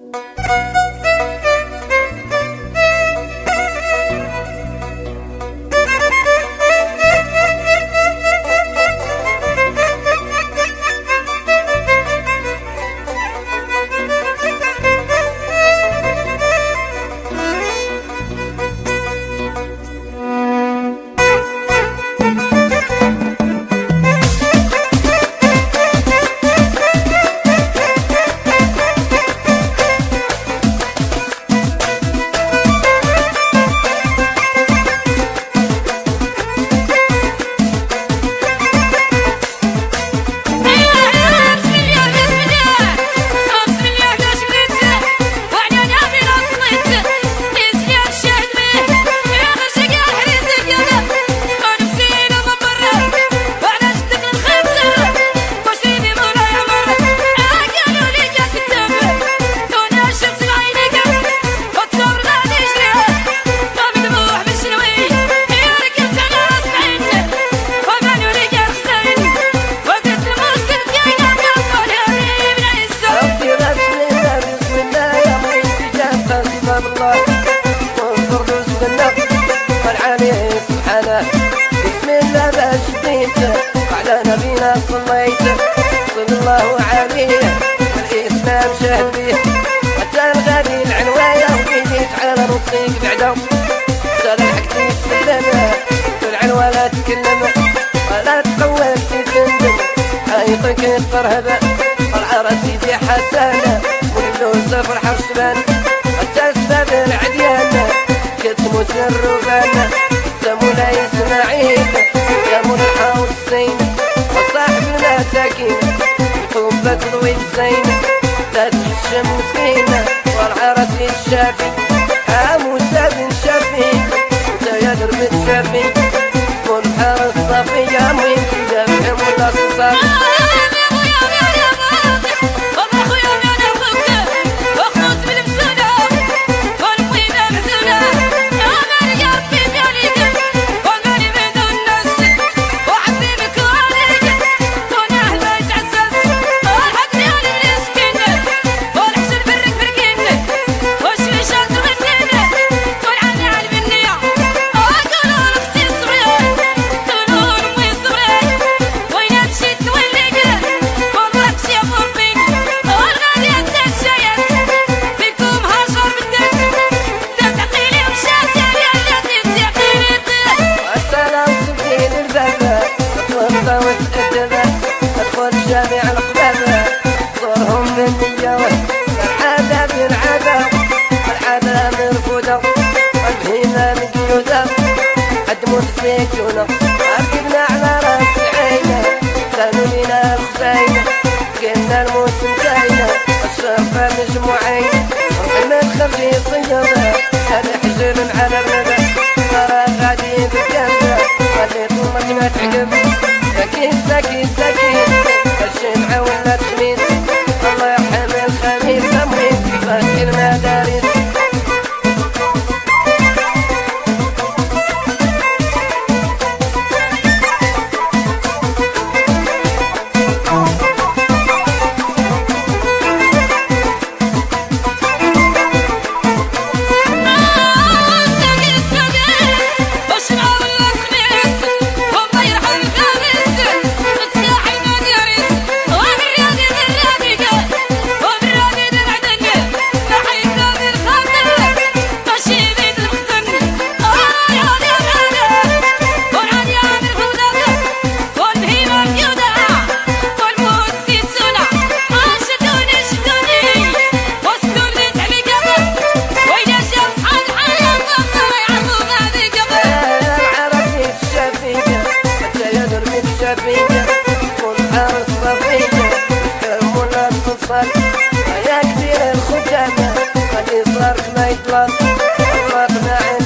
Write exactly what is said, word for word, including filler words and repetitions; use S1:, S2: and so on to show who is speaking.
S1: على نبينا صليت صلى الله عليه والإسلام شهد به حتى الغالي العنواية وبيديت على نصيك بعده سلحك تسلم في العنوى لا تكلم ولا تقول تندم حيطك الفرهب العرس سيدي حسان واليوسف الحرشبان حتى سباب العديان كتمو سر وبان مولاي اسماعيل يا ملحة والسين وصاحب المساكين الحب تضوي الزين لا تحشم مسكينة والعرس الشافي ها موسى بن شافي انت يا درب الشافي ملحة الصافي يا مين كذا بحم ولا صافي جامع القبابة صورهم بالنية العادة بالعادة العادة مرفودة والبهيمة مقيودة قدموا الزيتونة ركبنا على راس العينة كانوا لينا الخزاينة قلنا الموسم كاينة الشرفة مجموعين محمد خرجي صيادة هذا حجر على الربا ترى غادي بالجنة خلي طولك ما تعقب ساكين ساكين ساكين الشمعة ولا تخميس الله يرحم الخميس تمويت في فتح المدارس يا كبير الخدامة خلي صارك ما يطلع الرقم